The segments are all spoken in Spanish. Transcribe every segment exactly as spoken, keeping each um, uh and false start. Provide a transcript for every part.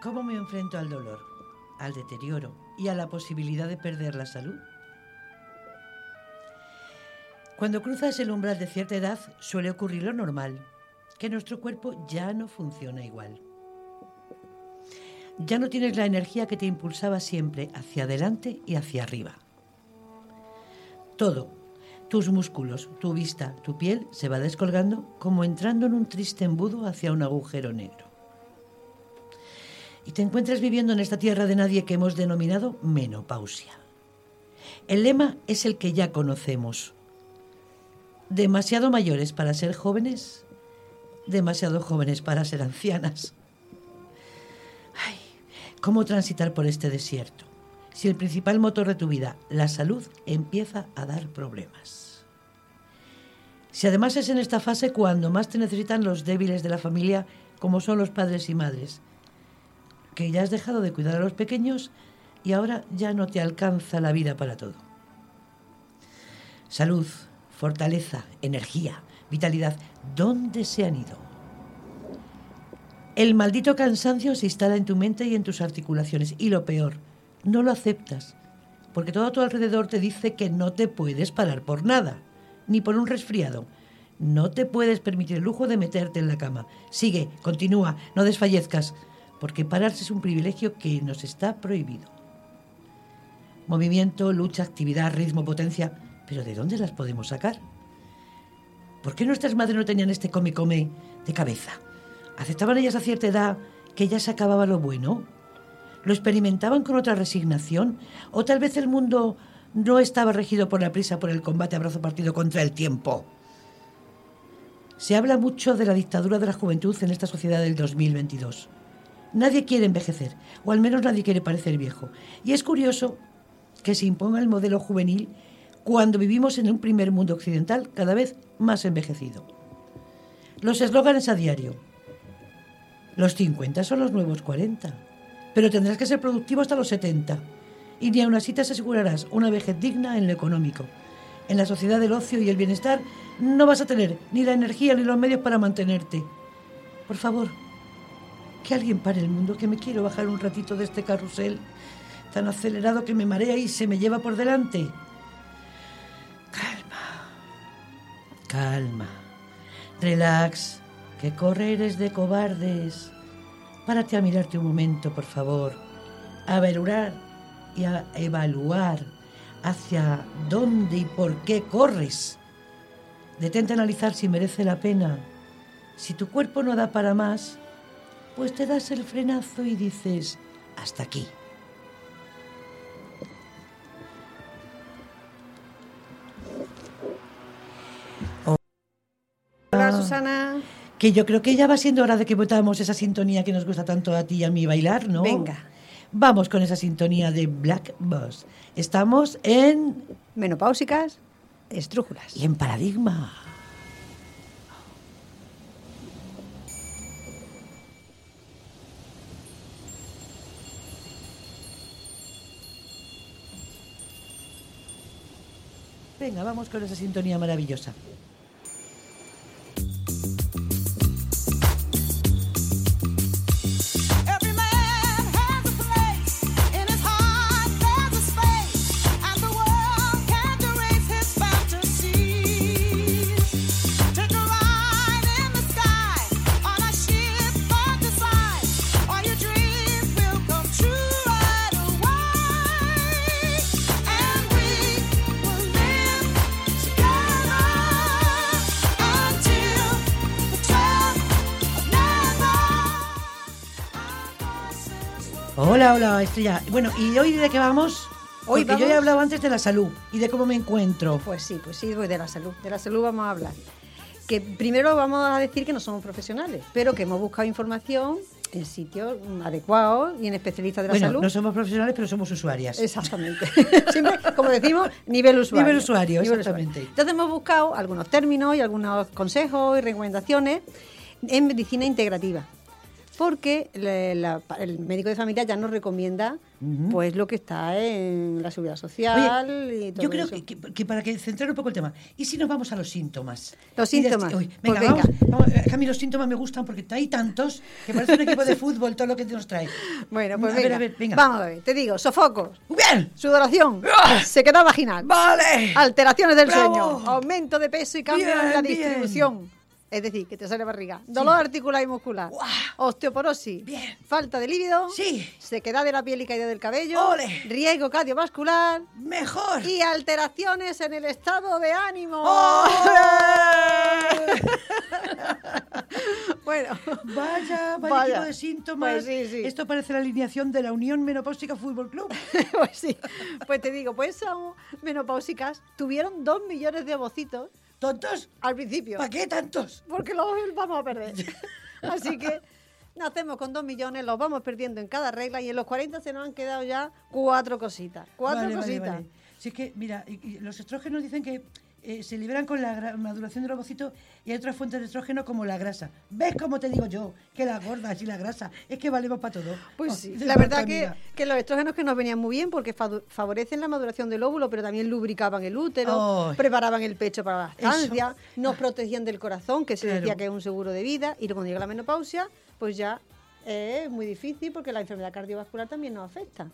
¿Cómo me enfrento al dolor, al deterioro y a la posibilidad de perder la salud? Cuando cruzas el umbral de cierta edad suele ocurrir lo normal, que nuestro cuerpo ya no funciona igual. Ya no tienes la energía que te impulsaba siempre hacia adelante y hacia arriba. Todo, tus músculos, tu vista, tu piel, se va descolgando como entrando en un triste embudo hacia un agujero negro. Y te encuentras viviendo en esta tierra de nadie que hemos denominado menopausia. El lema es el que ya conocemos. Demasiado mayores para ser jóvenes, demasiado jóvenes para ser ancianas. Ay, ¿cómo transitar por este desierto? Si el principal motor de tu vida, la salud, empieza a dar problemas. Si además es en esta fase cuando más te necesitan los débiles de la familia, como son los padres y madres, que ya has dejado de cuidar a los pequeños y ahora ya no te alcanza la vida para todo. Salud, fortaleza, energía, vitalidad, ¿dónde se han ido? El maldito cansancio se instala en tu mente y en tus articulaciones. Y lo peor, no lo aceptas, porque todo a tu alrededor te dice que no te puedes parar por nada, ni por un resfriado. No te puedes permitir el lujo de meterte en la cama. Sigue, continúa, no desfallezcas, porque pararse es un privilegio que nos está prohibido. Movimiento, lucha, actividad, ritmo, potencia, ¿pero de dónde las podemos sacar? ¿Por qué nuestras madres no tenían este come-come de cabeza? ¿Aceptaban ellas a cierta edad que ya se acababa lo bueno? ¿Lo experimentaban con otra resignación? ¿O tal vez el mundo no estaba regido por la prisa, por el combate a brazo partido contra el tiempo? Se habla mucho de la dictadura de la juventud en esta sociedad del dos mil veintidós. Nadie quiere envejecer, o al menos nadie quiere parecer viejo. Y es curioso que se imponga el modelo juvenil cuando vivimos en un primer mundo occidental cada vez más envejecido. Los eslóganes a diario. Los cincuenta son los nuevos cuarenta, pero tendrás que ser productivo hasta los setenta. Y ni aun así te asegurarás una vejez digna en lo económico. En la sociedad del ocio y el bienestar no vas a tener ni la energía ni los medios para mantenerte. Por favor, que alguien pare el mundo, que me quiero bajar un ratito de este carrusel tan acelerado que me marea y se me lleva por delante. Calma, calma, relax, que correr es de cobardes. Párate a mirarte un momento, por favor, a evaluar y a evaluar hacia dónde y por qué corres. Detente a analizar si merece la pena. Si tu cuerpo no da para más, pues te das el frenazo y dices, hasta aquí. Hola, Susana. Que yo creo que ya va siendo hora de que metamos esa sintonía que nos gusta tanto a ti y a mí bailar, ¿no? Venga. Vamos con esa sintonía de Black Boss. Estamos en... Menopáusicas, estrújulas. Y en Paradigma. Venga, vamos con esa sintonía maravillosa. Hola, hola, Estrella. Bueno, ¿y hoy de qué vamos? Hoy Porque vamos... yo he hablado antes de la salud y de cómo me encuentro. Pues sí, pues sí, de la salud. De la salud vamos a hablar. Que primero vamos a decir que no somos profesionales, pero que hemos buscado información en sitios adecuados y en especialistas de la bueno, salud. No somos profesionales, pero somos usuarias. Exactamente. Siempre, como decimos, nivel usuario. Nivel usuario, nivel exactamente. Usuario. Entonces hemos buscado algunos términos y algunos consejos y recomendaciones en medicina integrativa. porque le, la, el médico de familia ya nos recomienda uh-huh. pues lo que está en la seguridad social. Oye, y todo yo creo eso. Que, que, que para que centrar un poco el tema, ¿y si nos vamos a los síntomas? Los síntomas. Oye, venga, pues vamos, venga. vamos, a mí los síntomas me gustan porque hay tantos que parece un equipo de fútbol todo lo que nos trae. Bueno, pues a venga, ver, a ver, venga. Vamos a ver, te digo, sofocos, bien, sudoración, ¡Ah! sequedad vaginal, vale, alteraciones del ¡Bravo! sueño, aumento de peso y cambio Bien, en la bien. distribución. Es decir, que te sale barriga. Dolor sí. articular y muscular. ¡Guau! Osteoporosis. Bien. Falta de líbido. Sí. Sequedad de la piel y caída del cabello. ¡Ole! Riesgo cardiovascular. Mejor. Y alteraciones en el estado de ánimo. ¡Oh! Bueno. Vaya, vaya, vaya tipo de síntomas. Pues sí, sí. Esto parece la alineación de la Unión Menopáusica Fútbol Club. Pues sí. Pues te digo, pues esas menopáusicas tuvieron dos millones de ovocitos. ¿Tontos? Al principio. ¿Para qué tantos? Porque los vamos a perder. Así que nacemos con dos millones, los vamos perdiendo en cada regla y en los cuarenta se nos han quedado ya cuatro cositas. Cuatro vale, cositas. Vale, vale. Si es que, mira, y, y los estrógenos dicen que eh, se liberan con la maduración del ovocito y hay otras fuentes de estrógeno como la grasa. ¿Ves cómo te digo yo? Que las gordas y la grasa es que valemos para todo. Pues oh, sí, la verdad que, que los estrógenos que nos venían muy bien porque fa favorecen la maduración del óvulo, pero también lubricaban el útero, oh. preparaban el pecho para la lactancia, nos protegían del corazón, que se claro. decía que es un seguro de vida, y cuando llega la menopausia, pues ya es muy difícil porque la enfermedad cardiovascular también nos afecta.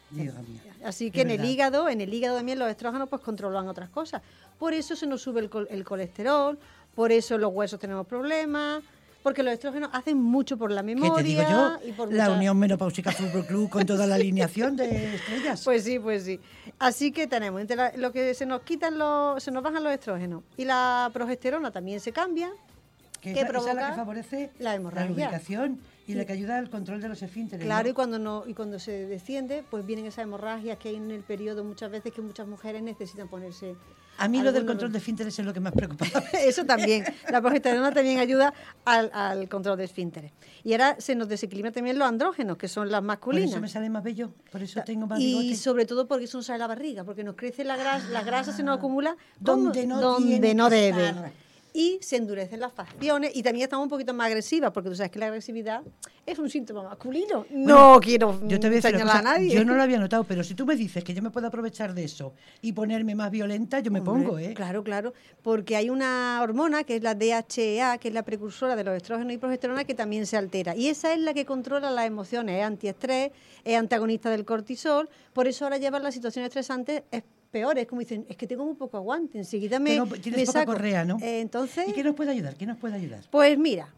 Así que en el hígado, en el hígado también los estrógenos pues controlan otras cosas. Por eso se nos sube el, el colesterol, por eso en los huesos tenemos problemas, porque los estrógenos hacen mucho por la memoria. ¿Qué te digo yo? Y por la mucha... Unión Menopáusica Fútbol Club con toda la alineación de estrellas. Pues sí, pues sí. Así que tenemos entre la, lo que se nos quitan los, se nos bajan los estrógenos y la progesterona también se cambia. Que que esa, provoca esa es la que favorece la hemorragia, la lubricación y sí. la que ayuda al control de los esfínteres. Claro, ¿no? y cuando no y cuando se desciende, pues vienen esas hemorragias que hay en el periodo muchas veces que muchas mujeres necesitan ponerse. A mí lo del control de esfínteres es lo que más preocupa. Eso también. La progesterona también ayuda al, al control de esfínteres. Y ahora se nos desequilibran también los andrógenos, que son las masculinas. Por eso me sale más bello, por eso tengo más y bigote. Y sobre todo porque eso nos sale la barriga, porque nos crece la grasa, ah, la grasa se nos acumula donde no, donde no debe. Estar. Y se endurecen las facciones y también estamos un poquito más agresivas, porque tú sabes que la agresividad es un síntoma masculino. Bueno, no quiero yo te voy a decir señalar cosa, a nadie. Yo no lo había notado, pero si tú me dices que yo me puedo aprovechar de eso y ponerme más violenta, yo me Hombre, pongo, ¿eh? Claro, claro, porque hay una hormona que es la D H E A, que es la precursora de los estrógenos y progesterona, que también se altera. Y esa es la que controla las emociones, es antiestrés, es antagonista del cortisol, por eso ahora llevar las situaciones estresantes es peores, como dicen, es que tengo muy poco aguante, enseguida me, Tengo, tienes me poca saco. correa, ¿no? Eh, entonces, ¿Y qué nos puede ayudar? ¿Qué nos puede ayudar? Pues mira,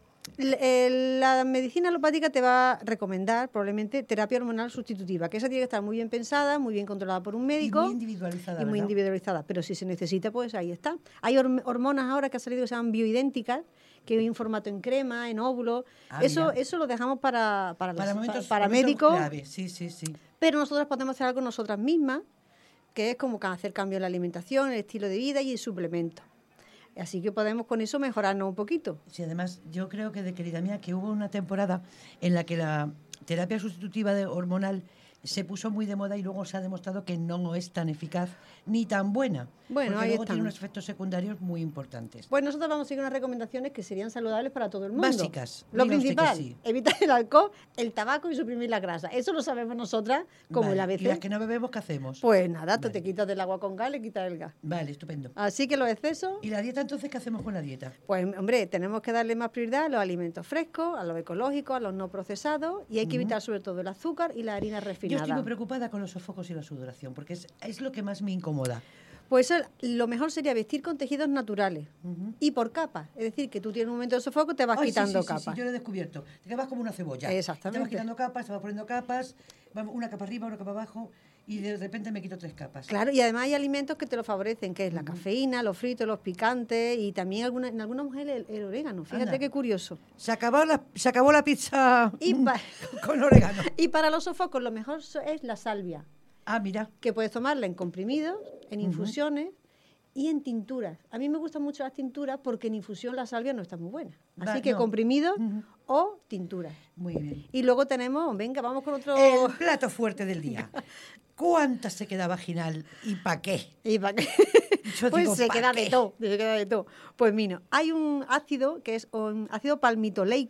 la medicina alopática te va a recomendar probablemente terapia hormonal sustitutiva, que esa tiene que estar muy bien pensada, muy bien controlada por un médico. Y muy individualizada. Y muy ¿verdad? individualizada, pero si se necesita, pues ahí está. Hay hormonas ahora que han salido que se llaman bioidénticas, que hay en formato en crema, en óvulo. Ah, eso, eso lo dejamos para, para, para, los, momentos, para, para momentos médicos. Clave. Sí, sí, sí. Pero nosotras podemos hacer algo nosotras mismas, que es como hacer cambio en la alimentación, el estilo de vida y el suplemento. Así que podemos con eso mejorarnos un poquito. Sí, además, yo creo que, de querida mía, que hubo una temporada en la que la terapia sustitutiva de hormonal se puso muy de moda y luego se ha demostrado que no es tan eficaz ni tan buena. Bueno, porque ahí luego están. tiene unos efectos secundarios muy importantes. Pues nosotros vamos a seguir unas recomendaciones que serían saludables para todo el mundo. Básicas. Lo Diga usted principal, que sí. evitar el alcohol, el tabaco y suprimir la grasa. Eso lo sabemos nosotras, como Vale. el A B C. ¿Y las que no bebemos, qué hacemos? Pues nada, tú Vale. te quitas del agua con gas, le quitas el gas. Vale, estupendo. Así que los excesos, ¿Y la dieta entonces qué hacemos con la dieta? pues hombre, tenemos que darle más prioridad a los alimentos frescos, a los ecológicos, a los no procesados y hay que Ujú. evitar sobre todo el azúcar y la harina Yo refinada. estoy muy preocupada con los sofocos y la sudoración, porque es, es lo que más me incomoda. Pues eso, lo mejor sería vestir con tejidos naturales Ujú. y por capas. Es decir, que tú tienes un momento de sofoco, te vas Ay, sí, quitando sí, sí, capas. Sí, yo lo he descubierto. Te quedas como una cebolla. Exactamente. Te vas quitando capas, te vas poniendo capas, vamos, una capa arriba, una capa abajo, y de repente me quito tres capas. Claro, y además hay alimentos que te lo favorecen, que es la cafeína, los fritos, los picantes y también alguna, en algunas mujeres el, el orégano. Fíjate Anda. qué curioso. Se acabó la, se acabó la pizza Y, pa- con orégano. y para los sofocos lo mejor so- es la salvia, Ah, mira. que puedes tomarla en comprimidos, en infusiones y en tinturas. A mí me gustan mucho las tinturas porque en infusión la salvia no está muy buena. Así Va, que no. comprimidos Ujú. o tinturas. Muy bien. Y luego tenemos, venga, vamos con otro... El plato fuerte del día. ¿Cuánta sequedad vaginal y para qué? ¿Y para qué? Yo Pues digo, se ¿pa' queda qué? de todo, se queda de todo. Pues mira, hay un ácido que es un ácido palmitoleico,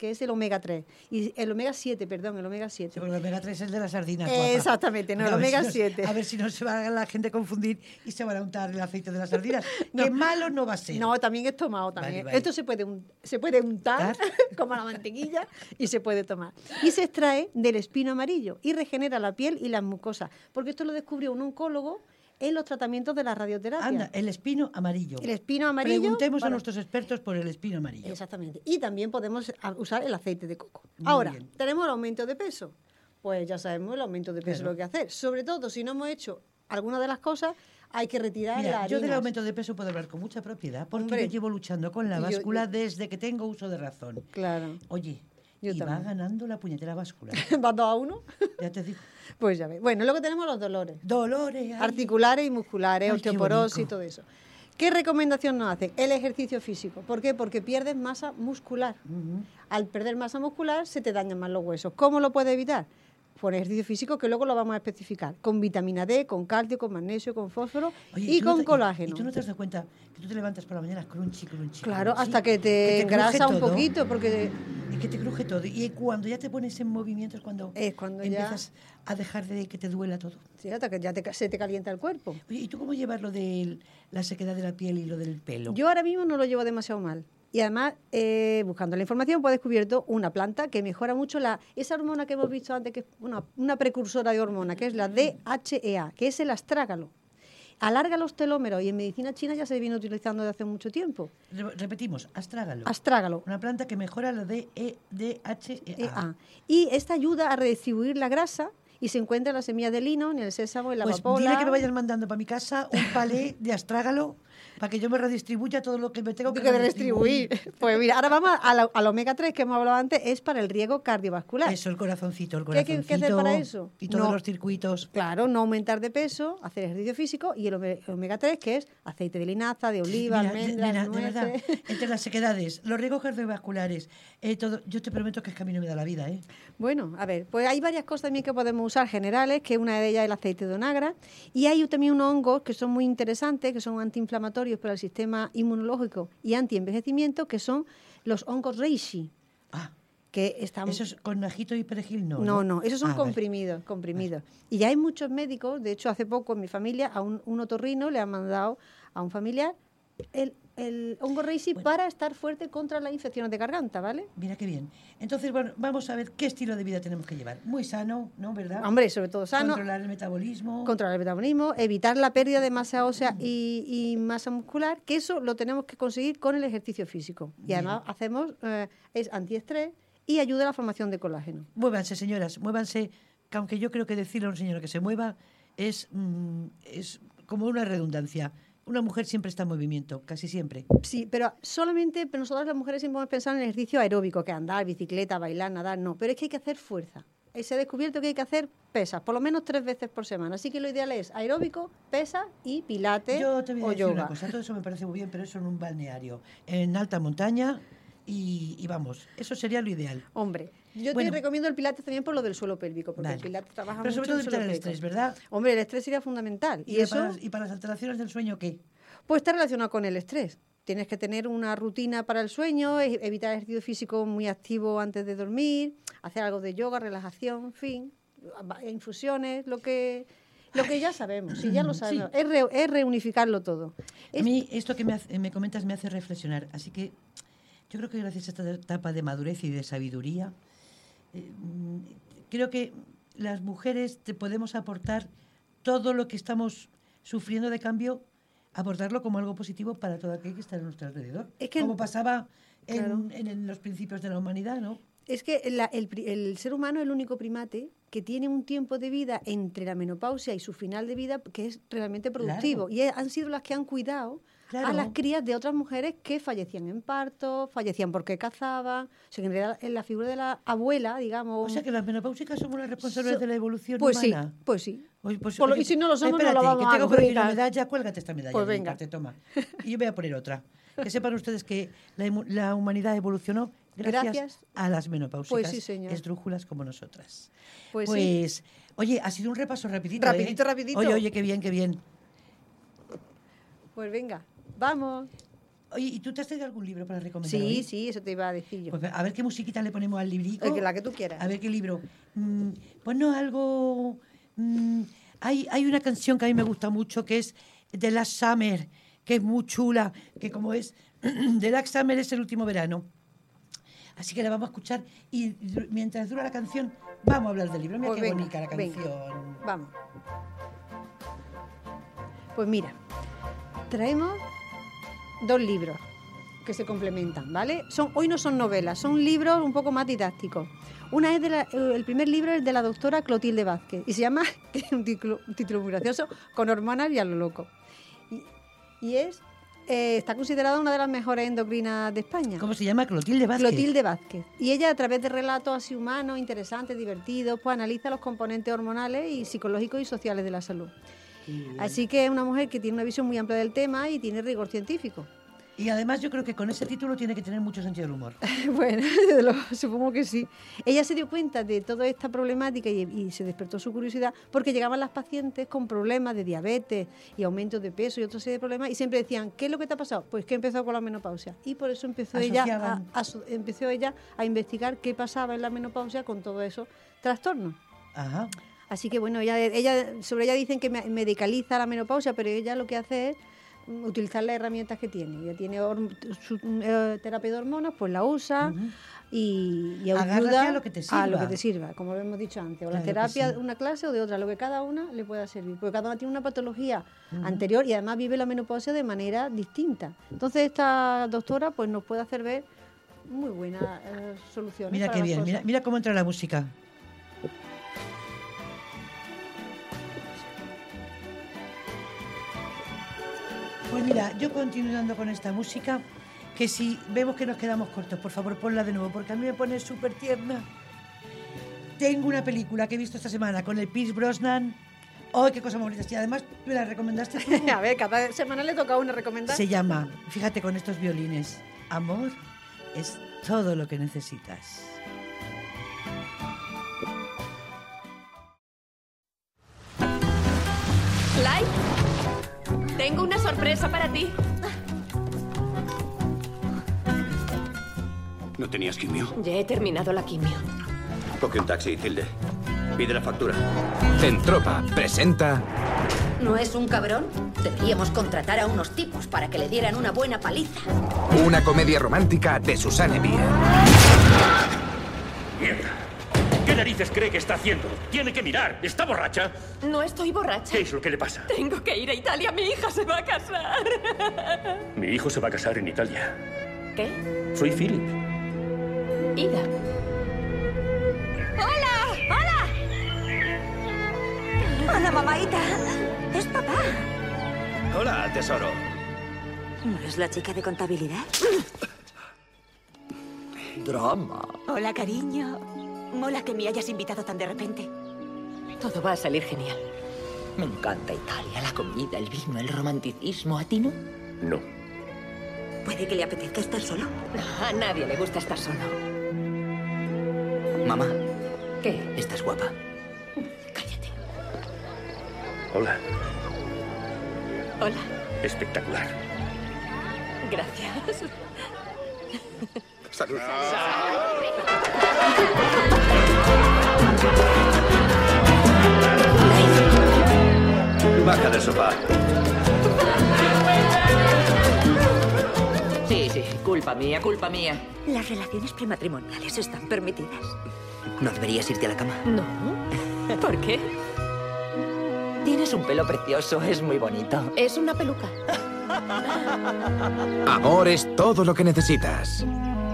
que es el omega tres. Y el omega siete, perdón, el omega siete. Sí, porque el omega tres es el de la sardina. Eh, exactamente, no, el omega siete. A ver si no se va a la gente confundir y se van a untar el aceite de las sardinas. no. Que malo no va a ser. No, también es tomado también. Vale, vale. Esto se puede, un, se puede untar como la mantequilla y se puede tomar. Y se extrae del espino amarillo y regenera la piel y las mucosas. Porque esto lo descubrió un oncólogo en los tratamientos de la radioterapia. Anda, el espino amarillo. El espino amarillo. Preguntemos para... a nuestros expertos por el espino amarillo. Exactamente. Y también podemos usar el aceite de coco. Muy Ahora, bien. Tenemos el aumento de peso. Pues ya sabemos el aumento de peso, claro. Lo que hacer. Sobre todo, si no hemos hecho alguna de las cosas, hay que retirar Mira, la harina. Yo del aumento de peso puedo hablar con mucha propiedad, porque Hombre, yo llevo luchando con la báscula yo, yo... desde que tengo uso de razón. Claro. Oye, yo y también. va ganando la puñetera báscula. ¿Va dos a uno? Ya te digo. Pues ya ves. Bueno, luego tenemos los dolores. Dolores. Ay. Articulares y musculares, osteoporosis y todo eso. ¿Qué recomendación nos hacen? El ejercicio físico. ¿Por qué? Porque pierdes masa muscular. Uh-huh. Al perder masa muscular se te dañan más los huesos. ¿Cómo lo puedes evitar? Por ejercicio físico, que luego lo vamos a especificar, con vitamina D, con calcio, con magnesio, con fósforo. Oye, y con no te, colágeno. ¿Y tú no te has dado cuenta que tú te levantas por la mañana crunchy, crunchy? Claro, crunchy, hasta que te, que te engrasa un poquito, porque... Es que te cruje todo. Y cuando ya te pones en movimiento es cuando, es cuando empiezas ya... a dejar de que te duela todo. Sí, hasta que ya te, se te calienta el cuerpo. Oye, ¿y tú cómo llevas lo de la sequedad de la piel y lo del pelo? Yo ahora mismo no lo llevo demasiado mal. Y además, eh, buscando la información, pues he descubierto una planta que mejora mucho la esa hormona que hemos visto antes, que es una, una precursora de hormona, que es la D H E A, que es el astrágalo. Alarga los telómeros y en medicina china ya se viene utilizando desde hace mucho tiempo. Repetimos, astrágalo. Astrágalo. Una planta que mejora la D H E A. Y esta ayuda a redistribuir la grasa y se encuentra en las semillas de lino, en el sésamo, en la pues amapola. Pues dile que me vayan mandando para mi casa un palé de astrágalo para que yo me redistribuya todo lo que me tengo que, que redistribuir. Pues mira, ahora vamos al, al omega tres que hemos hablado antes, es para el riego cardiovascular. Eso, el corazoncito, el corazoncito. ¿Qué hay que hacer para eso? Y todos no, los circuitos. Claro, no aumentar de peso, hacer ejercicio físico y el omega tres, que es aceite de linaza, de oliva, mira, almendras, mira, nueces. De verdad, entre las sequedades, los riegos cardiovasculares, eh, todo, yo te prometo que es que a mí no me da la vida, ¿eh? Bueno, a ver, pues hay varias cosas también que podemos usar generales, que una de ellas es el aceite de onagra, y hay también unos hongos que son muy interesantes, que son antiinflamatorios para el sistema inmunológico y antienvejecimiento, que son los hongos reishi. Ah, que están... ¿esos con ajito y perejil no? No, no, no esos son ah, comprimidos, vale. comprimidos. Vale. Y ya hay muchos médicos, de hecho hace poco en mi familia a un, un otorrino le han mandado a un familiar el, el hongo reishi bueno. para estar fuerte contra las infecciones de garganta, ¿vale? Mira qué bien. Entonces, bueno, vamos a ver qué estilo de vida tenemos que llevar. Muy sano, ¿no? ¿Verdad? Hombre, sobre todo sano. Controlar el metabolismo. Controlar el metabolismo, evitar la pérdida de masa ósea y, y masa muscular, que eso lo tenemos que conseguir con el ejercicio físico. Y bien. Además hacemos, eh, es antiestrés y ayuda a la formación de colágeno. Muévanse, señoras, muévanse, que aunque yo creo que decirle a un señor que se mueva es, mm, es como una redundancia. Una mujer siempre está en movimiento, casi siempre. Sí, pero solamente, pero nosotros las mujeres siempre hemos pensado en el ejercicio aeróbico, que andar, bicicleta, bailar, nadar, no. Pero es que hay que hacer fuerza. Se ha descubierto que hay que hacer pesas, por lo menos tres veces por semana. Así que lo ideal es aeróbico, pesas y pilates o yoga. Yo te voy a decir una cosa, todo eso me parece muy bien, pero eso en un balneario, en alta montaña y, y vamos, eso sería lo ideal. Hombre, yo bueno, te recomiendo el pilates también por lo del suelo pélvico, porque vale. el pilates trabaja pero mucho sobre todo el suelo el pélvico. estrés, ¿verdad? Hombre, el estrés sería fundamental. ¿Y, ¿Y, eso? para las, ¿Y para las alteraciones del sueño qué? Pues está relacionado con el estrés. Tienes que tener una rutina para el sueño, evitar ejercicio físico muy activo antes de dormir, hacer algo de yoga, relajación, en fin, infusiones, lo que lo que ya sabemos, si ya lo sabemos, sí. es, re, es reunificarlo todo. A mí esto que me, hace, me comentas me hace reflexionar, así que yo creo que gracias a esta etapa de madurez y de sabiduría, eh, creo que las mujeres te podemos aportar todo lo que estamos sufriendo de cambio, abordarlo como algo positivo para todo aquel que está a nuestro alrededor. Es que, como pasaba en, claro. en, en los principios de la humanidad, ¿no? Es que la, el, el ser humano es el único primate que tiene un tiempo de vida entre la menopausia y su final de vida que es realmente productivo. Claro. Y han sido las que han cuidado claro. a las crías de otras mujeres que fallecían en parto, fallecían porque cazaban. O sea, que en realidad en la figura de la abuela, digamos... O sea, que las menopáusicas somos las responsables so, de la evolución pues humana. Sí, pues sí. Pues, pues, por lo, oye, y si no lo somos, espérate, no lo vamos que tengo a por aquí una medalla, cuélgate esta medalla. Pues venga. Parte, toma. Y yo voy a poner otra. Que sepan ustedes que la, la humanidad evolucionó gracias, gracias a las menopáusicas, pues sí, señor. esdrújulas como nosotras. Pues, pues sí. Oye, ha sido un repaso rapidito. Rapidito, ¿eh? rapidito. Oye, oye, qué bien, qué bien. Pues venga, vamos. Oye, ¿y tú te has traído algún libro para recomendar? Sí, hoy? sí, eso te iba a decir yo. Pues a ver qué musiquita le ponemos al librico. El que la que tú quieras. A ver qué libro. Mm, pues no, algo... Mm, hay, hay una canción que a mí me gusta mucho que es The Last Summer, que es muy chula, que como es... The Last Summer es el último verano. Así que la vamos a escuchar y mientras dura la canción vamos a hablar del libro. Mira pues qué venga, bonita la canción. Venga, vamos. Pues mira, traemos dos libros que se complementan, ¿vale? Son, hoy no son novelas, son libros un poco más didácticos. Una es de la, el primer libro es de la doctora Clotilde Vázquez y se llama, tiene un título, un título muy gracioso, Con hormonas y a lo loco. Y, y es... Eh, está considerada una de las mejores endocrinas de España. ¿Cómo se llama? Clotilde Vázquez. Clotilde Vázquez. Y ella, a través de relatos así humanos, interesantes, divertidos, pues analiza los componentes hormonales y psicológicos y sociales de la salud. Sí. Así que es una mujer que tiene una visión muy amplia del tema y tiene rigor científico. Y además yo creo que con ese título tiene que tener mucho sentido del humor. Bueno, supongo que sí. Ella se dio cuenta de toda esta problemática y, y se despertó su curiosidad porque llegaban las pacientes con problemas de diabetes y aumento de peso y otra serie de problemas y siempre decían, ¿qué es lo que te ha pasado? Pues que empezó con la menopausia. Y por eso empezó ella a, a, empezó ella a investigar qué pasaba en la menopausia con todos esos trastornos. Ajá. Así que bueno, ella, ella sobre ella dicen que medicaliza la menopausia, pero ella lo que hace es utilizar las herramientas que tiene. Ella tiene su, eh, terapia de hormonas, pues la usa uh-huh. y, y ayuda a lo que te sirva. A lo que te sirva, como lo hemos dicho antes. O claro la terapia de sí. una clase o de otra, lo que cada una le pueda servir. Porque cada una tiene una patología uh-huh. anterior y además vive la menopausia de manera distinta. Entonces esta doctora pues nos puede hacer ver muy buenas eh, soluciones. Mira para qué bien, cosas. mira, mira cómo entra la música. Pues mira, yo continuando con esta música, que si vemos que nos quedamos cortos, por favor ponla de nuevo, porque a mí me pone súper tierna. Tengo una película que he visto esta semana con el Pierce Brosnan. ¡Ay, qué cosa más bonita! Y además me la recomendaste tú. A ver, cada semana le toca a una recomendar. Se llama, fíjate con estos violines, Amor es todo lo que necesitas. Light, tengo una sorpresa para ti. ¿No tenías quimio? Ya he terminado la quimio. Coge un taxi, Tilde. Pide la factura. Zentropa presenta... ¿No es un cabrón? Deberíamos contratar a unos tipos para que le dieran una buena paliza. Una comedia romántica de Susanne Bier. Mierda. ¿Qué narices cree que está haciendo? Tiene que mirar. ¿Está borracha? No estoy borracha. ¿Qué es lo que le pasa? Tengo que ir a Italia. Mi hija se va a casar. Mi hijo se va a casar en Italia. ¿Qué? Soy Philip. Ida. ¡Hola! ¡Hola! ¡Hola, mamaita! ¡Es papá! Hola, tesoro. ¿No es la chica de contabilidad? Drama. Hola, cariño. Mola que me hayas invitado tan de repente. Todo va a salir genial. Me encanta Italia, la comida, el vino, el romanticismo. ¿A ti no? No. ¿Puede que le apetezca estar solo? No, a nadie le gusta estar solo. Mamá. ¿Qué? Estás guapa. Cállate. Hola. Hola. Espectacular. Gracias. Salud. Baja del sofá. Sí, sí, culpa mía, culpa mía. Las relaciones prematrimoniales están permitidas. ¿No deberías irte a la cama? No. ¿Por qué? Tienes un pelo precioso, es muy bonito. Es una peluca. Amor es todo lo que necesitas.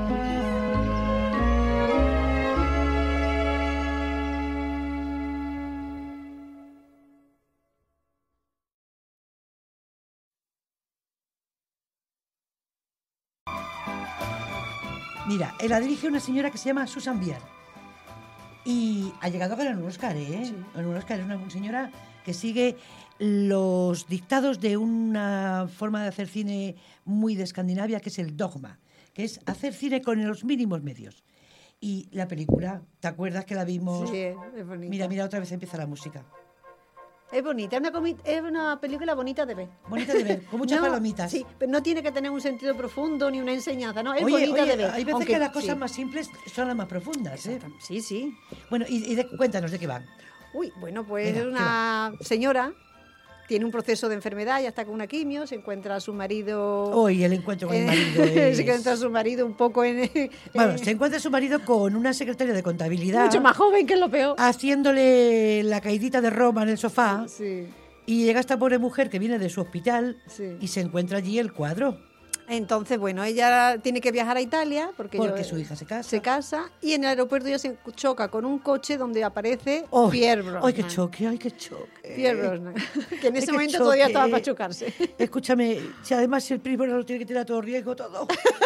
Mira, la dirige una señora que se llama Susanne Bier. Y ha llegado a ganar un Oscar, ¿eh? Sí. Un Oscar es una señora que sigue los dictados de una forma de hacer cine muy de Escandinavia, que es el dogma, que es hacer cine con los mínimos medios. Y la película, ¿te acuerdas que la vimos? Sí, es bonita. Mira, mira, otra vez empieza la música. Es bonita, es una, comi- es una película bonita de ver. Bonita de ver, con muchas no, palomitas. Sí, pero no tiene que tener un sentido profundo ni una enseñanza, ¿no? Es oye, bonita oye, de ver. Hay veces aunque, que las cosas sí. más simples son las más profundas, ¿eh? Sí, sí. Bueno, y, y de, cuéntanos de qué van. Uy, bueno, pues Venga, es una señora, tiene un proceso de enfermedad, ya está con una quimio, se encuentra a su marido... Hoy el encuentro con el eh, marido es... se encuentra a su marido un poco en... Bueno, eh, se encuentra su marido con una secretaria de contabilidad... mucho más joven, que es lo peor. Haciéndole la caidita de Roma en el sofá. Sí. Y llega esta pobre mujer que viene de su hospital Sí. y se encuentra allí el cuadro. Entonces, bueno, ella tiene que viajar a Italia porque, Porque yo- su hija se casa. se casa y en el aeropuerto ella se choca con un coche donde aparece ¡Ay! Pierre Brosnan. ¡Ay, qué choque! ¡Ay, qué choque! Pierre Brosnan, que en Ay, ese qué momento todavía choque. estaba para chocarse. Escúchame, si además si el primo lo tiene que tirar a todo riesgo, todo.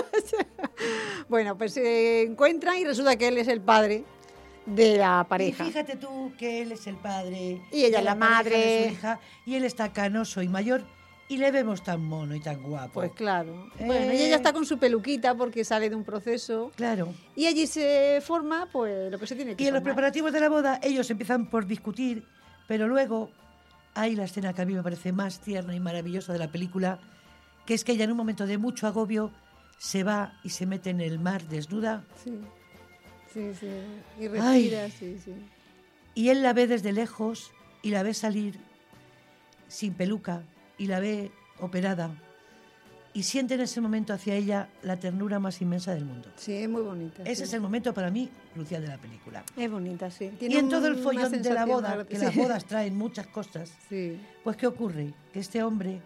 Bueno, pues se encuentran y resulta que él es el padre de la pareja. Y fíjate tú que él es el padre. Y ella de la pareja madre. de su hija, y él está canoso y mayor y le vemos tan mono y tan guapo. Pues claro. Eh. Bueno, y ella está con su peluquita porque sale de un proceso. Claro. Y allí se forma, pues, lo que se tiene que Y en los formar. preparativos de la boda ellos empiezan por discutir, pero luego hay la escena que a mí me parece más tierna y maravillosa de la película, que es que ella en un momento de mucho agobio se va y se mete en el mar desnuda Sí, sí, sí. Y respira, Ay. sí, sí. y él la ve desde lejos y la ve salir sin peluca y la ve operada y siente en ese momento hacia ella la ternura más inmensa del mundo. Sí, es muy bonita. Ese sí. es el momento para mí crucial de la película. Es bonita, sí. Y Tiene en todo el una follón de la sensación boda, agradable- que sí. las bodas traen muchas cosas, Sí. pues ¿qué ocurre? Que este hombre,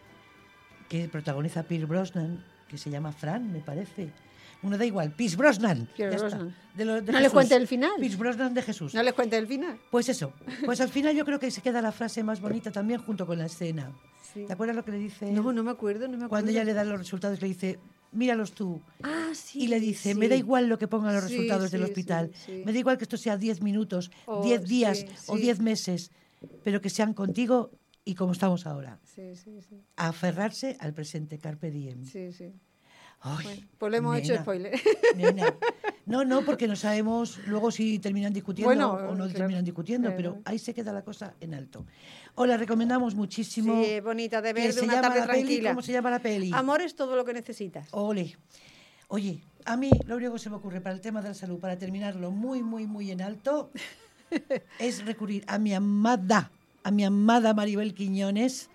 que protagoniza Pierce Brosnan, que se llama Fran, me parece. Uno da igual, Pierce Brosnan. Pierce ya está. Brosnan. De lo- de No les Jesús. cuente el final. Pierce Brosnan de Jesús. No les cuente el final. Pues eso, pues al final yo creo que se queda la frase más bonita también junto con la escena. Sí. ¿Te acuerdas lo que le dice? No, no me acuerdo, no me acuerdo. Cuando ella le da los resultados, le dice, míralos tú. Ah, sí. Y le dice, sí. me da igual lo que pongan los Sí, resultados del sí, hospital. sí, sí. Me da igual que esto sea diez minutos, Oh, diez días sí, o sí. diez meses, pero que sean contigo y como estamos ahora. Sí, sí, sí. Aferrarse al presente, carpe diem. Sí, sí. Ay, Bueno, pues le hemos hecho nena, spoiler. nena. No, no, porque no sabemos luego si terminan discutiendo Bueno, o no claro, terminan discutiendo, claro. pero ahí se queda la cosa en alto. Os la recomendamos muchísimo. Sí, bonita de Que ver de se una llama tarde la peli, tranquila. ¿cómo se llama la peli? Amor es todo lo que necesitas. Ole. Oye, a mí lo único que se me ocurre para el tema de la salud, para terminarlo muy, muy, muy en alto, es recurrir a mi amada, a mi amada Maribel Quiñones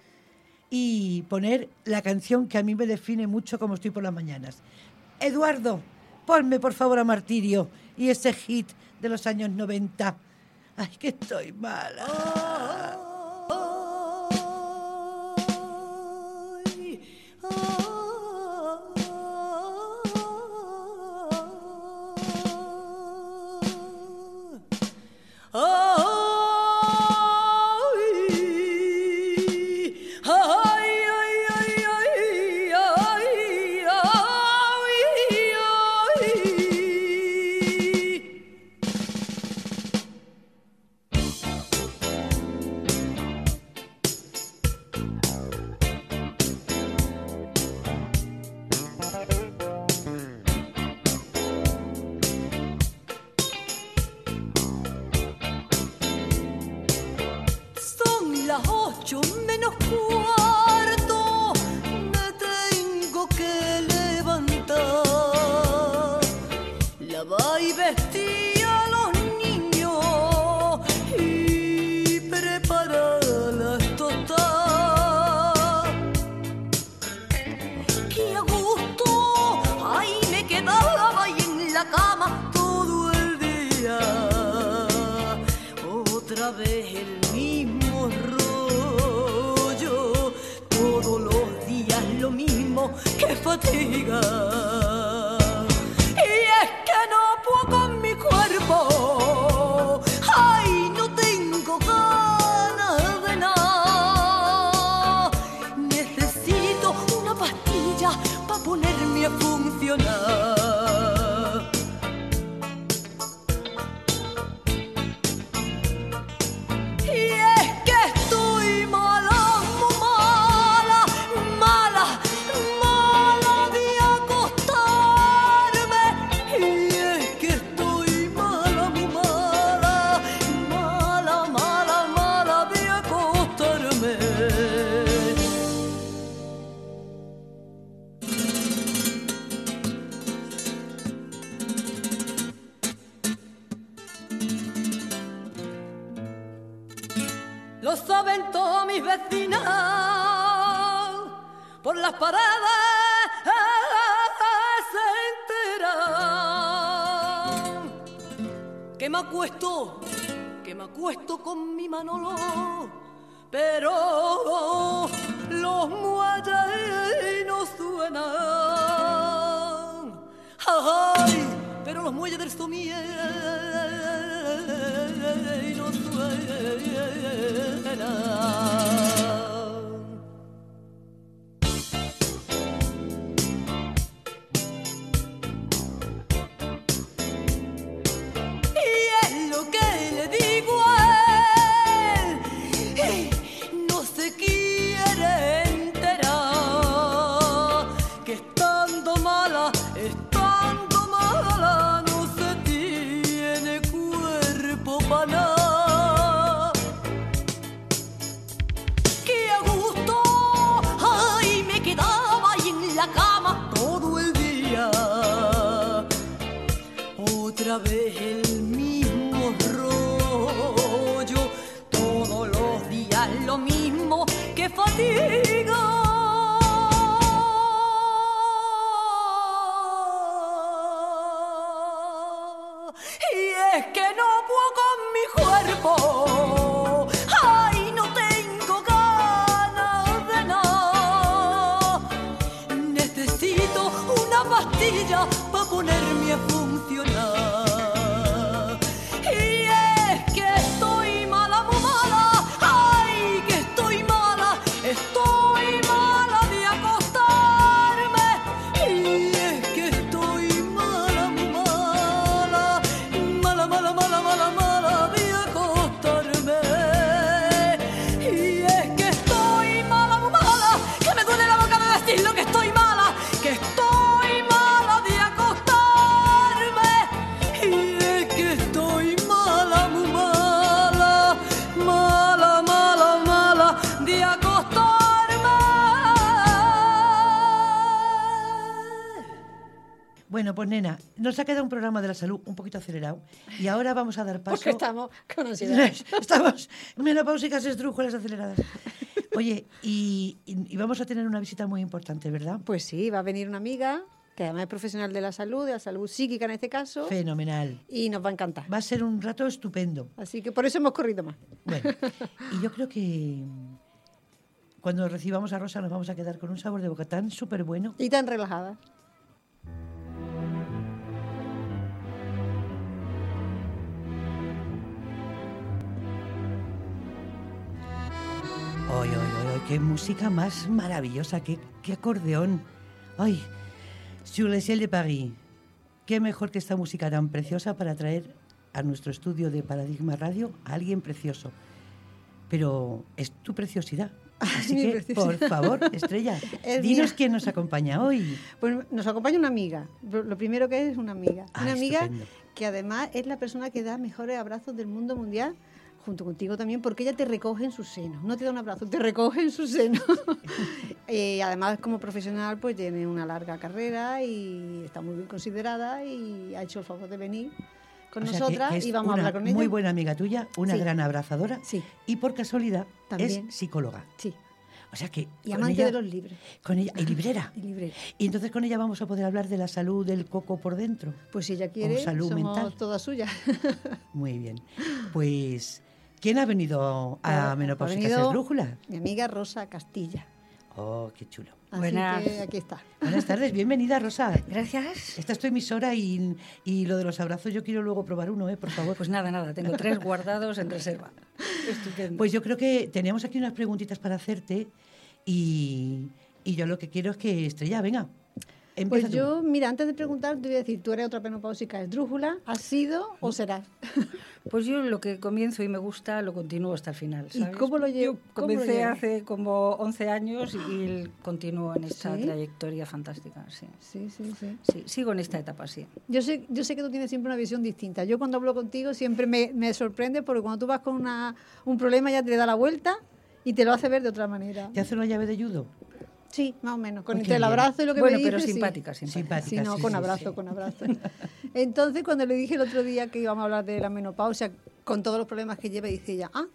y poner la canción que a mí me define mucho como estoy por las mañanas. Eduardo, ponme por favor a Martirio y ese hit de los años noventa. Ay, que estoy mala. Son las ocho menos cuarto, me tengo que levantar. Lavar y vestir a los niños y preparar las tostadas. ¡Qué a gusto! Ahí me quedaba y en la cama todo el día. Otra vez el mismo rollo, todos los días lo mismo, que fatiga. Y es que no puedo con mi cuerpo, ay, no tengo ganas de nada. Necesito una pastilla para ponerme a funcionar. Y es que estoy mala, muy mala, mala, mala de acostar. lo saben todas mis vecinas, por las paredes se enteran que me acuesto, que me acuesto con mi Manolo, pero los muelles no suenan. Ay, pero los muelles del somier no suenan. Otra vez el mismo rollo, todos los días lo mismo, que fatiga. Y es que no puedo con mi cuerpo, ay, no tengo ganas de nada. Necesito una pastilla para ponerme a funcionar. Bueno, pues nena, nos ha quedado un programa de la salud un poquito acelerado y ahora vamos a dar paso... Porque estamos con ansiedad. Estamos menopáusicas esdrújulas aceleradas. Oye, y, y, y vamos a tener una visita muy importante, ¿verdad? Pues sí, va a venir una amiga que además es profesional de la salud, de la salud psíquica en este caso. Fenomenal. Y nos va a encantar. Va a ser un rato estupendo. Así que por eso hemos corrido más. Bueno, y yo creo que cuando recibamos a Rosa nos vamos a quedar con un sabor de boca tan súper bueno. Y tan relajada. ¡Ay, ay, ay! ¡Qué música más maravillosa! ¡Qué, qué acordeón! ¡Ay! Sur les cieux de Paris. ¡Qué mejor que esta música tan preciosa para traer a nuestro estudio de Paradigma Radio a alguien precioso! Pero es tu preciosidad. Así que, preciosidad. Por favor, Estrella, es dinos mía. Quién nos acompaña hoy. Pues nos acompaña una amiga. Lo primero que es una amiga. Ah, una amiga estupendo. Que además es la persona que da mejores abrazos del mundo mundial, junto contigo también, porque ella te recoge en su seno. No te da un abrazo, te recoge en su seno. Y además, como profesional, pues tiene una larga carrera y está muy bien considerada y ha hecho el favor de venir con o sea, nosotras que, que y vamos a hablar con ella. Muy buena amiga tuya, una sí. gran abrazadora sí. y por casualidad también. Es psicóloga. Sí. O sea que y amante ella, de los libros. Con ella, y librera. y librera. Y entonces con ella vamos a poder hablar de la salud del coco por dentro. Pues si ella quiere, salud somos mental. todas suyas. Muy bien. Pues, ¿quién ha venido a Menopáusicas Esdrújulas? Mi amiga Rosa Castilla. Oh, qué chulo. Así Buenas. que aquí está. Buenas tardes, bienvenida, Rosa. Gracias. Esta es tu emisora y, y lo de los abrazos yo quiero luego probar uno, ¿eh? Por favor. Pues nada, nada, tengo tres guardados en reserva. Estupendo. Pues yo creo que teníamos aquí unas preguntitas para hacerte y, y yo lo que quiero es que, Estrella, venga. Pues tú. yo, mira, antes de preguntar, te voy a decir, ¿tú eres otra menopáusica esdrújula? ¿Has sido o serás? Pues yo lo que comienzo y me gusta lo continúo hasta el final, ¿sabes? ¿Y cómo lo llevo? Yo comencé hace como once años y continúo en esta ¿Sí? trayectoria fantástica, sí. Sí, sí, sí. Sí, sigo en esta etapa, sí. Yo sé, yo sé que tú tienes siempre una visión distinta. Yo cuando hablo contigo siempre me, me sorprende porque cuando tú vas con una, un problema ya te da la vuelta y te lo hace ver de otra manera. ¿Te hace una llave de judo? Sí, más o menos, con Oh, entre el abrazo y lo que bueno, me dices. pero sí. simpática, simpática. Simpática, Sí, no, sí, con sí, abrazo, sí. con abrazo. Entonces, cuando le dije el otro día que íbamos a hablar de la menopausia, con todos los problemas que lleva, dice ella, ah,